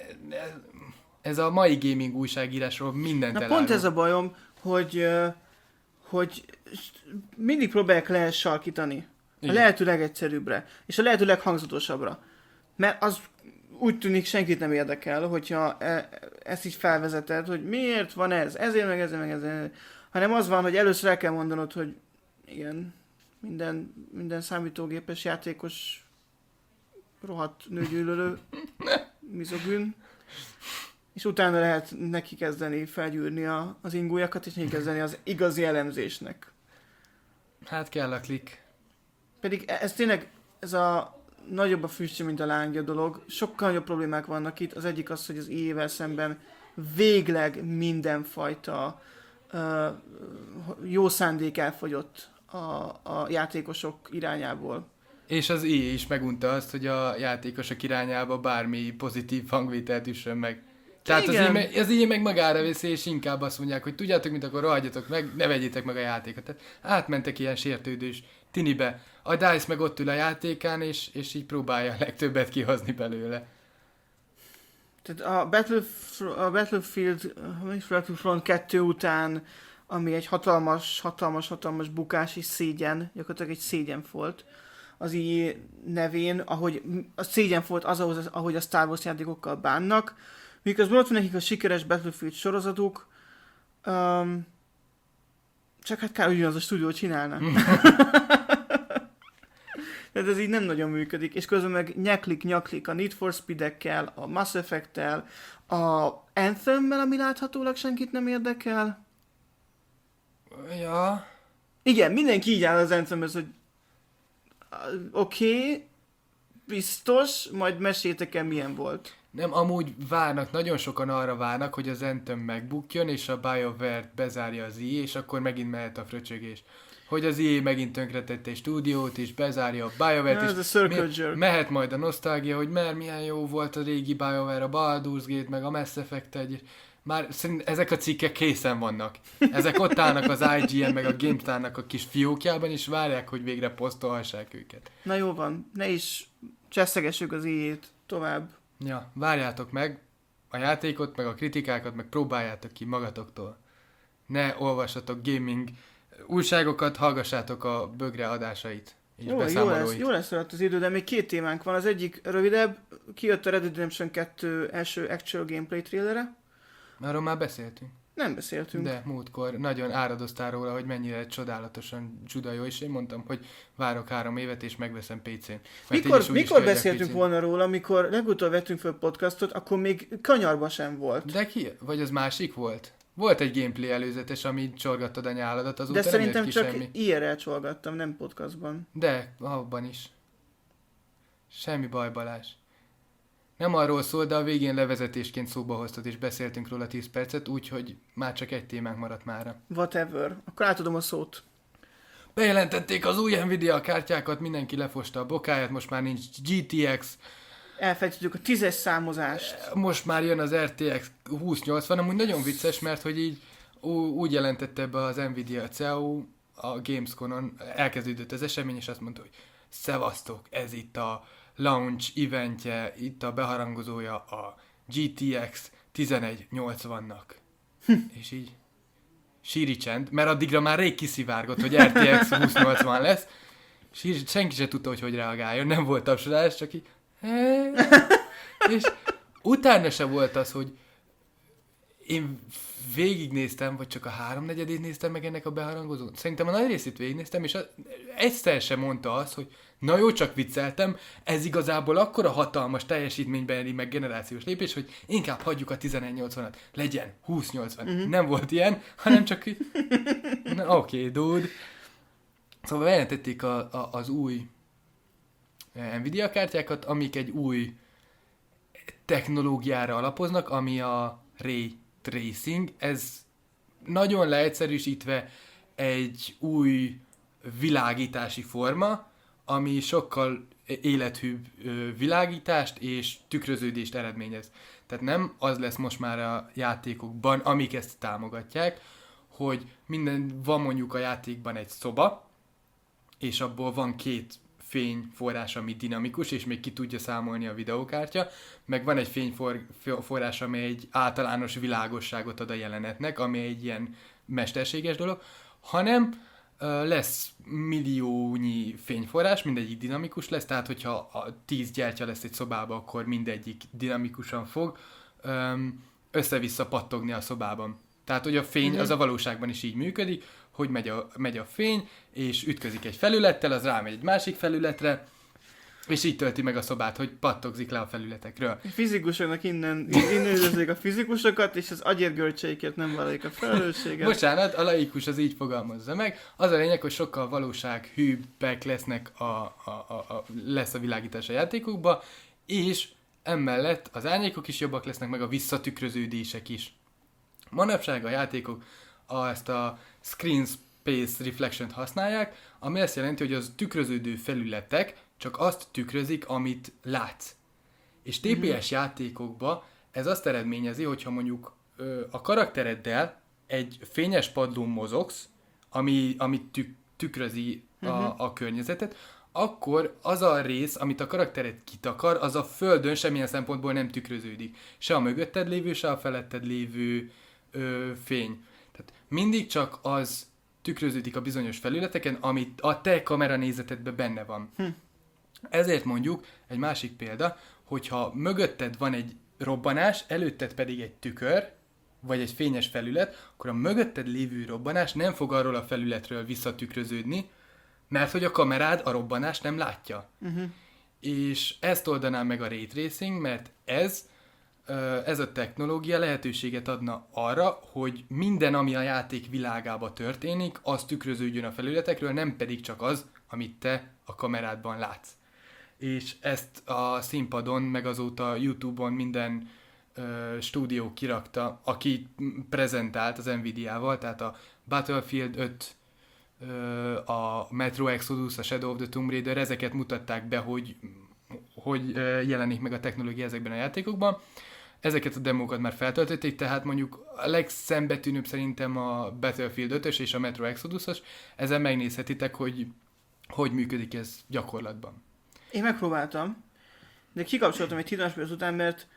ez a mai gaming újságírásról mindent Na elárul. pont ez a bajom, hogy, hogy mindig próbálják lehet sarkítani. A lehető legegyszerűbbre, és a lehető leghangzatosabbra. Mert az úgy tűnik senkit nem érdekel, hogyha e, ezt így felvezeted, hogy miért van ez, ezért meg ezért meg ezért, hanem az van, hogy először el kell mondanod, hogy igen, minden, minden számítógépes játékos rohadt nőgyűlölő, mizogün, és utána lehet neki kezdeni felgyűrni a, az ingújakat, és neki kezdeni az igazi elemzésnek. Hát kell a klik. Pedig ez tényleg, ez a nagyobb a füstje, mint a lángja dolog. Sokkal nagyobb problémák vannak itt. Az egyik az, hogy az í á-vel szemben végleg mindenfajta uh, jó szándék elfogyott a, a játékosok irányából. És az í á is megunta azt, hogy a játékosok irányába bármi pozitív hangvételt üssön meg. Tehát az í, az í á meg magára veszi, és inkább azt mondják, hogy tudjátok, mint akkor rohadjatok meg, ne vegyétek meg a játékot. Tehát átmentek ilyen sértődős tinibe. A DICE meg ott ül a játékán, és, és így próbálja a legtöbbet kihozni belőle. Tehát a, Battlef- a Battlefield Battlefront kettő után, ami egy hatalmas, hatalmas, hatalmas bukás és szégyen, gyakorlatilag egy szégyen volt az í á nevén, ahogy a szégyen volt az, ahhoz, ahogy a Star Wars játékokkal bánnak, miközben ott van nekik a sikeres Battlefield sorozatuk, um, csak hát kár, ugyanaz a stúdió csinálna. Tehát ez így nem nagyon működik, és közben meg nyeklik-nyaklik a Need for Speed-ekkel, a Mass Effect-tel, a Anthem-mel, ami láthatólag senkit nem érdekel. Ja. Igen, mindenki így áll az Anthem-hez, hogy oké, okay, biztos, majd meséljétek el, milyen volt. Nem, amúgy várnak, nagyon sokan arra várnak, hogy az Anthem megbukjon, és a BioWare-t bezárja az í á, és akkor megint mehet a fröcsögés. Hogy az í á megint tönkretette egy stúdiót, és bezárja a BioWare-t, ja, és me- mehet majd a nosztalgia, hogy mert milyen jó volt a régi BioWare, a Baldur's Gate, meg a Mass Effect egy. Már szerint ezek a cikkek készen vannak. Ezek ott állnak az i gé en, meg a GameStar-nak a kis fiókjában, és várják, hogy végre posztolhassák őket. Na jó van, ne is cseszegessük az í á-t tovább. Ja, várjátok meg a játékot, meg a kritikákat, meg próbáljátok ki magatoktól. Ne olvassatok gaming újságokat, hallgassátok a bögre adásait. És jó, jó lesz, jó lesz az idő, de még két témánk van. Az egyik rövidebb, kijött a Red Dead Redemption kettő első actual gameplay trailere. Arról már beszéltünk. Nem beszéltünk. De múltkor nagyon áradoztál róla, hogy mennyire csodálatosan csuda jó, és én mondtam, hogy várok három évet, és megveszem pé cén. Mikor, mikor beszéltünk volna róla, mikor legutóbb vettünk föl podcastot, akkor még kanyarba sem volt. De ki? Vagy az másik volt? Volt egy gameplay előzetes, amit csorgattad a nyáladat, azóta de szerintem nem jött ki csak semmi. í er-rel csorgattam, nem podcastban. De, abban is. Semmi baj, Balázs. Nem arról szól, de a végén levezetésként szóba hoztad, és beszéltünk róla tíz percet, úgyhogy már csak egy témánk maradt mára. Whatever. Akkor átadom a szót. Bejelentették az új Nvidia kártyákat, mindenki lefosta a bokáját, most már nincs gé té iksz. Elfelejtettük a tízes számozást. Most már jön az er té iksz húsznyolcvan, amúgy nagyon vicces, mert hogy így úgy jelentette be az Nvidia cé e o a Gamescom-on, elkezdődött az esemény, és azt mondta, hogy szevasztok, ez itt a launch eventje, itt a beharangozója a gé té iksz tizenegy nyolcvannak. Hm. És így síri csend, mert addigra már rég kiszivárgott, hogy er té iksz húsznyolcvan lesz, és senki se tudta, hogy hogy reagáljon, nem volt tapsolás, csak így és utána se volt az, hogy én végignéztem, vagy csak a háromnegyedét néztem meg ennek a beharangozót. Szerintem a nagy részét végignéztem, és egyszer sem mondta azt, hogy na jó, csak vicceltem, ez igazából akkora hatalmas teljesítménybeli meg generációs lépés, hogy inkább hagyjuk a tizenegy nyolcvanat, legyen húsz nyolcvan. Uh-huh. Nem volt ilyen, hanem csak na oké, okay, dude. Szóval bejelentették a, a, az új Nvidia kártyákat, amik egy új technológiára alapoznak, ami a Ray Tracing. Ez nagyon leegyszerűsítve egy új világítási forma, ami sokkal élethűbb világítást és tükröződést eredményez. Tehát nem az lesz most már a játékokban, amik ezt támogatják, hogy minden, van mondjuk a játékban egy szoba, és abból van két fényforrás, ami dinamikus, és még ki tudja számolni a videókártya, meg van egy fényforrás, ami egy általános világosságot ad a jelenetnek, ami egy ilyen mesterséges dolog, hanem lesz milliónyi fényforrás, mindegyik dinamikus lesz, tehát hogyha a tíz gyertya lesz egy szobában, akkor mindegyik dinamikusan fog össze-vissza pattogni a szobában. Tehát, hogy a fény mm-hmm. az a valóságban is így működik, hogy megy a, megy a fény, és ütközik egy felülettel, az rámegy egy másik felületre, és így tölti meg a szobát, hogy pattogzik le a felületekről. A fizikusoknak innen, innen üdvözlik a fizikusokat, és az agyérgörcseiket nem vállalják a felelősséget. Bocsánat, a laikus az így fogalmazza meg. Az a lényeg, hogy sokkal valósághűbbek lesznek a, a, a, a, lesz a világítás a játékokba, és emellett az árnyékok is jobbak lesznek, meg a visszatükröződések is. Manapság a játékok a, ezt a Screen Space Reflection-t használják, ami azt jelenti, hogy az tükröződő felületek csak azt tükrözik, amit látsz. És té pé es mm-hmm. játékokban ez azt eredményezi, hogyha mondjuk ö, a karaktereddel egy fényes padlón mozogsz, ami, amit tük, tükrözi a, mm-hmm. a környezetet, akkor az a rész, amit a karaktered kitakar, az a földön semmilyen szempontból nem tükröződik. Se a mögötted lévő, se a feletted lévő ö, fény. Tehát mindig csak az tükröződik a bizonyos felületeken, amit a te kameranézetedben benne van. Hm. Ezért mondjuk egy másik példa, hogyha mögötted van egy robbanás, előtted pedig egy tükör, vagy egy fényes felület, akkor a mögötted lévő robbanás nem fog arról a felületről visszatükröződni, mert hogy a kamerád a robbanást nem látja. Uh-huh. És ezt oldaná meg a Ray Tracing, mert ez, ez a technológia lehetőséget adna arra, hogy minden, ami a játék világában történik, az tükröződjön a felületekről, nem pedig csak az, amit te a kamerádban látsz. És ezt a színpadon, meg azóta YouTube-on minden uh, stúdió kirakta, aki prezentált az Nvidia-val, tehát a Battlefield öt, uh, a Metro Exodus, a Shadow of the Tomb Raider, ezeket mutatták be, hogy, hogy uh, jelenik meg a technológia ezekben a játékokban. Ezeket a demókat már feltöltötték, tehát mondjuk a legszembetűnőbb szerintem a Battlefield ötös és a Metro Exodus-os, ezen megnézhetitek, hogy hogy működik ez gyakorlatban. Én megpróbáltam, de kikapcsoltam egy híres perc után, mert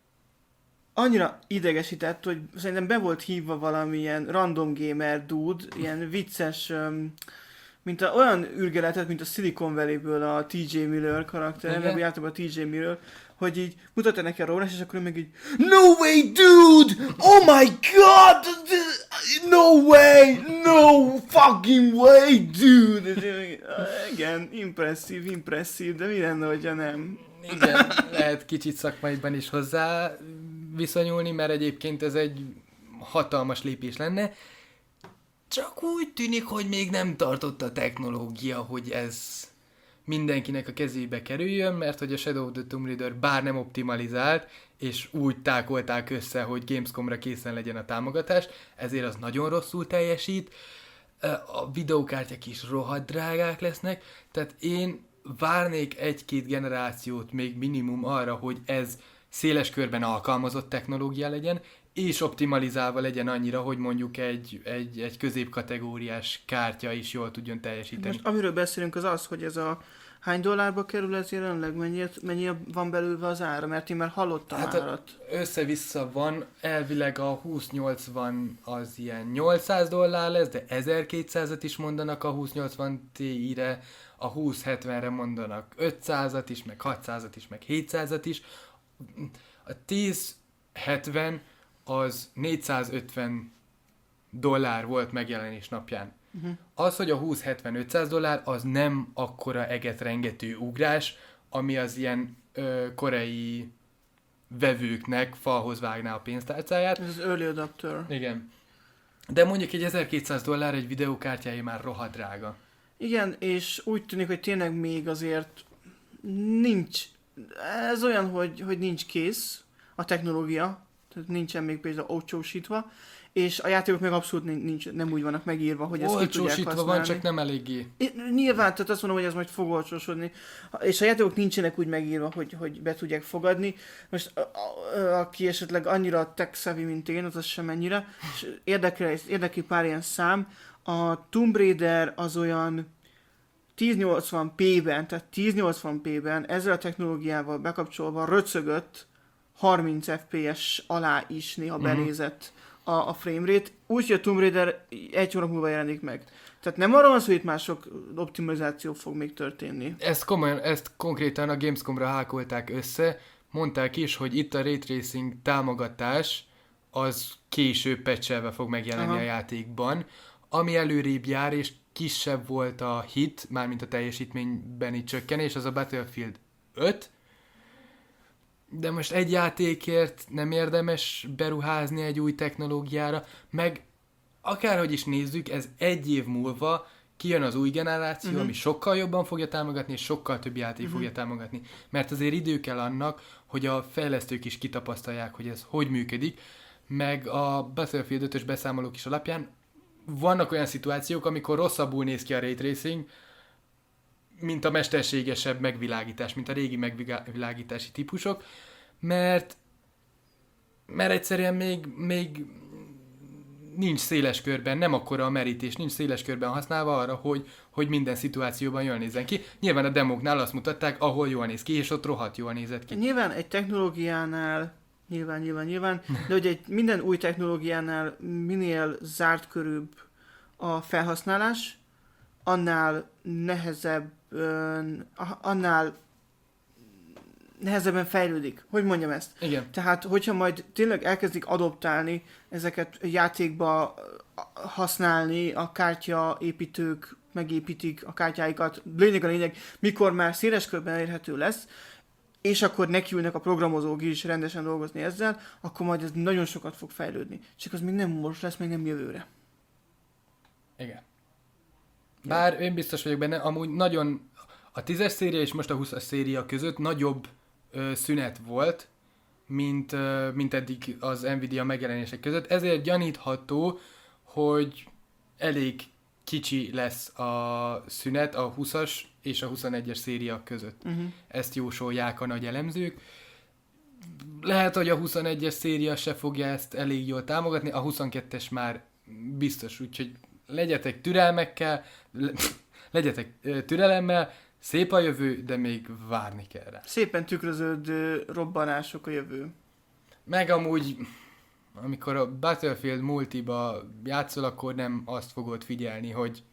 annyira idegesített, hogy szerintem be volt hívva valamilyen random gamer dude, ilyen vicces, mint a, olyan ürgeletet, mint a Silicon Valley-ből a té jé Miller karakter, meg jártam a té jé Miller, hogy így mutatta neki a rónás, és akkor meg így No way, dude! Oh my god! No way! No fucking way, dude! És, igen, impresszív, impresszív, de mi lenne, hogyha nem? Igen, lehet kicsit szakmaiban is hozzá viszonyulni, mert egyébként ez egy hatalmas lépés lenne. Csak úgy tűnik, hogy még nem tartott a technológia, hogy ez mindenkinek a kezébe kerüljön, mert hogy a Shadow of the Tomb Raider bár nem optimalizált, és úgy tákolták össze, hogy Gamescomra készen legyen a támogatás, ezért az nagyon rosszul teljesít. A videókártyák is rohadt drágák lesznek, tehát én várnék egy-két generációt még minimum arra, hogy ez széles körben alkalmazott technológia legyen, és optimalizálva legyen annyira, hogy mondjuk egy, egy, egy középkategóriás kártya is jól tudjon teljesíteni. Most amiről beszélünk az az, hogy ez a hány dollárba kerül ez jelenleg, mennyi, mennyi van belőle az ára, mert én már hallottam hát árat. Össze-vissza van, elvileg a húsz nyolcvan az ilyen nyolcszáz dollár lesz, de ezerkétszázat is mondanak a húsz nyolcvan Ti-re, a húsz hetvenre mondanak ötszázat is, meg hatszázat is, meg hétszázat is. A tíz hetven az négyszázötven dollár volt megjelenés napján. Uh-huh. Az, hogy a húsz hetven ötszáz dollár, az nem akkora egetrengető ugrás, ami az ilyen ö, koreai vevőknek falhoz vágná a pénztárcáját. Ez az early adapter. Igen. De mondjuk egy ezerkétszáz dollár egy videókártyája már rohadt drága. Igen, és úgy tűnik, hogy tényleg még azért nincs, ez olyan, hogy, hogy nincs kész a technológia, tehát nincsen még például olcsósítva, és a játékok meg abszolút nincs, nem úgy vannak megírva, hogy ezt ki tudják használni. Olcsósítva van, csak nem eléggé. É, nyilván, tehát azt mondom, hogy ez majd fog olcsósodni, és a játékok nincsenek úgy megírva, hogy, hogy be tudják fogadni. Most a, a, aki esetleg annyira tech-savvy, mint én, az az sem ennyire, és érdekel, érdekel pár ilyen szám. A Tomb Raider az olyan ezernyolcvan pé-ben, tehát ezernyolcvan pé-ben ezzel a technológiával bekapcsolva röcögött harminc ef pé es alá is néha uh-huh. benézett a, a framerate, úgyhogy a Tomb Raider egy hónap múlva jelenik meg. Tehát nem arra van szó, hogy itt mások optimalizáció fog még történni. Ezt, komolyan, ezt konkrétan a Gamescomra hákolták össze, mondták is, hogy itt a Ray Tracing támogatás az később patchelve fog megjelenni Aha. a játékban, ami előrébb jár, és kisebb volt a hit, mármint a teljesítménybeni csökkenés, az a Battlefield öt, de most egy játékért nem érdemes beruházni egy új technológiára, meg akárhogy is nézzük, ez egy év múlva kijön az új generáció, uh-huh. ami sokkal jobban fogja támogatni, és sokkal több játék uh-huh. fogja támogatni. Mert azért idő kell annak, hogy a fejlesztők is kitapasztalják, hogy ez hogy működik, meg a Battlefield ötös beszámolók is alapján vannak olyan szituációk, amikor rosszabbul néz ki a Ray Tracing, mint a mesterségesebb megvilágítás, mint a régi megvilágítási típusok, mert, mert egyszerűen még, még nincs széles körben, nem akkora a merítés, nincs széles körben használva arra, hogy, hogy minden szituációban jól nézzen ki. Nyilván a demóknál azt mutatták, ahol jól néz ki, és ott rohadt jól nézett ki. Nyilván egy technológiánál, nyilván, nyilván, nyilván, de hogy egy minden új technológiánál minél zárt körűbb a felhasználás, annál nehezebb, annál nehezebben fejlődik. Hogy mondjam ezt? Igen. Tehát, hogyha majd tényleg elkezdik adoptálni ezeket játékba használni, a kártyaépítők megépítik a kártyáikat, lényeg a lényeg, mikor már széles körben elérhető lesz, és akkor nekiülnek a programozók is rendesen dolgozni ezzel, akkor majd ez nagyon sokat fog fejlődni. Csak az még nem most lesz, még nem jövőre. Igen. Bár én biztos vagyok benne, amúgy nagyon a tízes széria és most a huszas széria között nagyobb ö, szünet volt, mint, ö, mint eddig az Nvidia megjelenések között. Ezért gyanítható, hogy elég kicsi lesz a szünet a huszas és a huszonegyes széria között. Uh-huh. Ezt jósolják a nagy elemzők. Lehet, hogy a huszonegyes széria se fogja ezt elég jól támogatni, a huszonkettes már biztos, úgyhogy legyetek türelmekkel, le, legyetek türelemmel, szép a jövő, de még várni kell rá. Szépen tükröződő robbanások a jövő. Meg amúgy, amikor a Battlefield multiba játszol, akkor nem azt fogod figyelni, hogy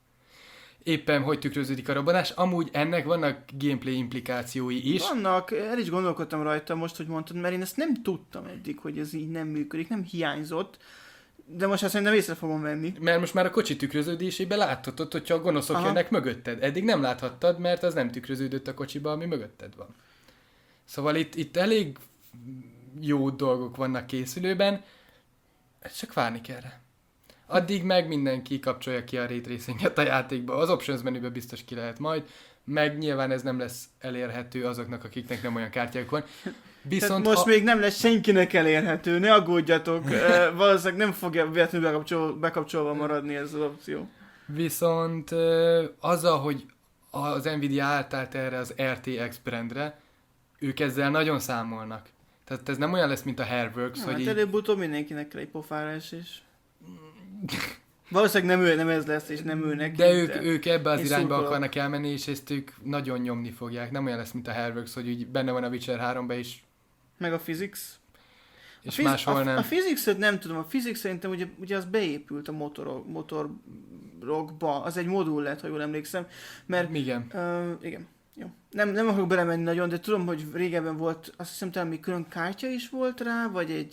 éppen hogy tükröződik a robbanás. Amúgy ennek vannak gameplay implikációi is. Vannak, el is gondolkodtam rajta most, hogy mondtad, mert én ezt nem tudtam eddig, hogy ez így nem működik, nem hiányzott. De most azt nem észre fogom venni. Mert most már a kocsi tükröződésében láthatod, hogyha a gonoszok Aha. jönnek mögötted. Eddig nem láthattad, mert az nem tükröződött a kocsiba, ami mögötted van. Szóval itt, itt elég jó dolgok vannak készülőben, csak várni kell rá. Addig meg mindenki kapcsolja ki a Ray Tracinget a játékba. Az Options menübe biztos ki lehet majd, meg nyilván ez nem lesz elérhető azoknak, akiknek nem olyan kártyájuk van. Viszont most ha... még nem lesz senkinek elérhető, ne aggódjatok, e, valószínűleg nem fogja véletlenül bekapcsol, bekapcsolva maradni ez az opció. Viszont e, azzal, hogy az Nvidia átállt erre az er té eksz brandre, ők ezzel nagyon számolnak. Tehát ez nem olyan lesz, mint a Hairworks, Na, hogy hát így... előbb-utóbb mindenkinek kell egy pofára esés. Valószínűleg nem ő, nem ez lesz, és nem ő neki. De ők, ők ebbe az irányba szurkolok. akarnak elmenni, és ezt ők nagyon nyomni fogják. Nem olyan lesz, mint a Hairworks, hogy úgy benne van a Witcher háromba is. Meg a Physics. És a fiz- máshol nem. A, a Physics-et nem tudom, a Physics szerintem ugye, ugye az beépült a motorok, motorokba, az egy modul lett, ha jól emlékszem. Mert, igen. Uh, igen. Jó. Nem, nem akarok belemenni nagyon, de tudom, hogy régebben volt, azt hiszem talán még külön kártya is volt rá, vagy egy,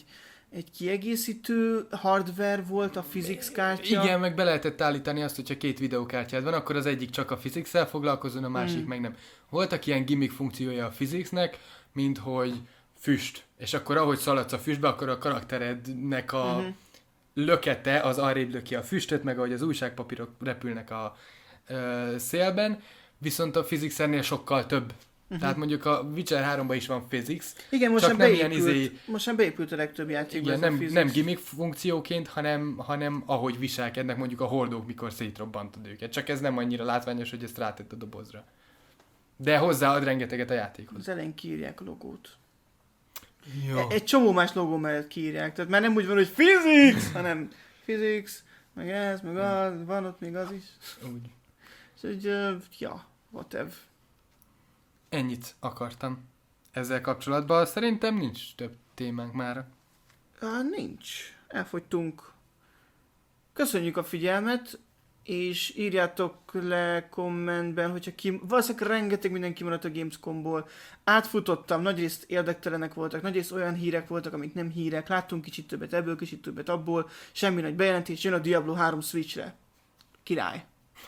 egy kiegészítő hardware volt a physics kártya. Igen, meg be lehetett állítani azt, hogyha két videókártyád van, akkor az egyik csak a physics-szel foglalkozon, a másik Hmm. meg nem. Voltak ilyen gimmick funkciója a physicsnek, mint hogy füst. És akkor ahogy szaladsz a füstbe, akkor a karakterednek a Uh-huh. lökete az arrébb löki a füstöt, meg ahogy az újságpapírok repülnek a ö, szélben, viszont a physics-ennél sokkal több. Uh-huh. Tehát mondjuk a Witcher háromban is van physics, Igen, most csak már nem ilyen beépült, izé- most már beépült a legtöbb játékban. igen, ez a nem, physics. nem gimmick funkcióként, hanem, hanem ahogy viselkednek mondjuk a hordók, mikor szétrobbantod őket. Csak ez nem annyira látványos, hogy ezt rátett a dobozra. De hozzáad rengeteget a játékhoz. Az elején kiírják a logót. Jó. E- Egy csomó más logó mellett kiírják, tehát már nem úgy van, hogy physics, hanem physics, meg ez, meg az, van ott még az is. Úgy. Úgyhogy, uh, ja, whatever. Ennyit akartam ezzel kapcsolatban. Szerintem nincs több témánk már. Ah, nincs. Elfogytunk. Köszönjük a figyelmet, és írjátok le kommentben, hogyha ki... Valószínűleg rengeteg minden kimaradt a Gamescomból. Átfutottam, nagyrészt érdektelenek voltak, nagyrészt olyan hírek voltak, amik nem hírek. Láttunk kicsit többet ebből, kicsit többet abból. Semmi nagy bejelentés, jön a Diablo három Switchre. Király.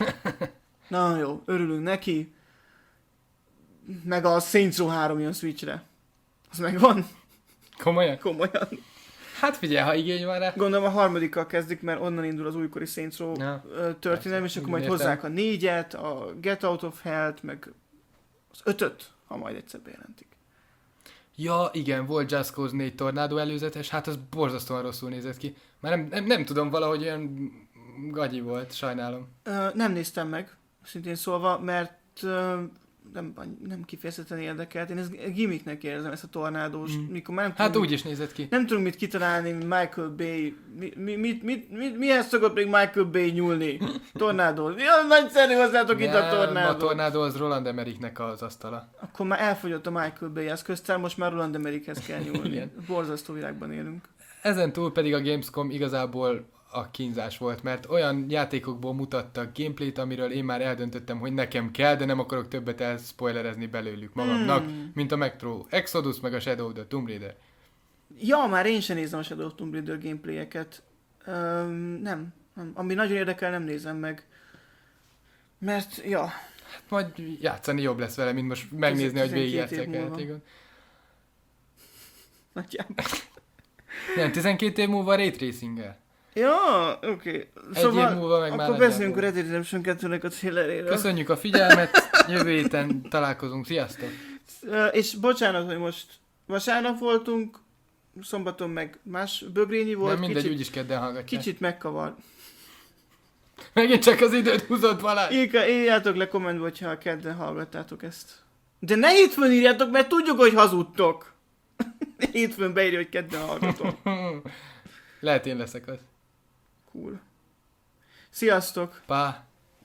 Na jó, örülünk neki. Meg a Saints Row három jön Switchre. Az megvan? Komolyan? Komolyan. Hát figyelj, ha igény van rá. Gondolom a harmadikkal kezdik, mert onnan indul az újkori Saints Row Ja, ö, történelem, és persze, akkor majd értem. hozzák a négyet, a Get Out of Hell-t, meg az ötöt, ha majd egyszer bejelentik. Ja, igen, volt Just Cause négy tornádó előzetes, hát az borzasztóan rosszul nézett ki. Már nem, nem, nem tudom, valahogy olyan gagyi volt, sajnálom. Ö, nem néztem meg, szintén szólva, mert ö, nem, nem kifejezetten érdekelt. Én ezt gimmicknek érzem, ezt a tornádós, Mm. mikor már nem Hát tudom, úgy is nézett ki. nem tudom mit kitalálni, Michael Bay, mi, mi, mit, mit, mit, mihez szokott még Michael Bay nyúlni? Tornádó. Ja, nagyszerű hozzátok itt a Nem, tornádó. a tornádó az Roland Emmerichnek az asztala. Akkor már elfogyott a Michael Bay eszköztár, most már Roland Emmerichhez kell nyúlni. Igen. Borzasztó világban élünk. Ezen túl pedig a Gamescom igazából a kínzás volt, mert olyan játékokból mutattak gameplayt, amiről én már eldöntöttem, hogy nekem kell, de nem akarok többet elspoilerezni belőlük magamnak, Hmm. mint a Metro Exodus, meg a Shadow of the Tomb Raider. Ja, már én sem nézem a Shadow of Tomb Raider gameplayeket. Öm, nem, nem. Ami nagyon érdekel, nem nézem meg. Mert, ja, Hát majd játszani jobb lesz vele, mint most megnézni, hogy tizenkét végigjátszák év a múlva. játékot. nagyjából. Nem, tizenkét év múlva Ray Tracing-el. Ja, oké. Okay. Egy év múlva meg már akkor nagyjából. beszéljünk a Red Dead Redemption kettőnek a traileréről. Köszönjük a figyelmet, jövő héten találkozunk, sziasztok! Ö, és bocsánat, hogy most vasárnap voltunk, szombaton meg más bögrényi volt. Nem mindegy, kicsit, úgyis kedden hallgatják. kicsit megkavar. Megint csak az időt húzott Balázs. Írka, írjátok le kommentbe, hogyha kedden hallgattátok ezt. De ne hétfőn írjátok, mert tudjuk, hogy hazudtok. Hétfőn beírja, hogy kedden hallgatok. Lehet én leszek az. Cool. Sziasztok! Pá.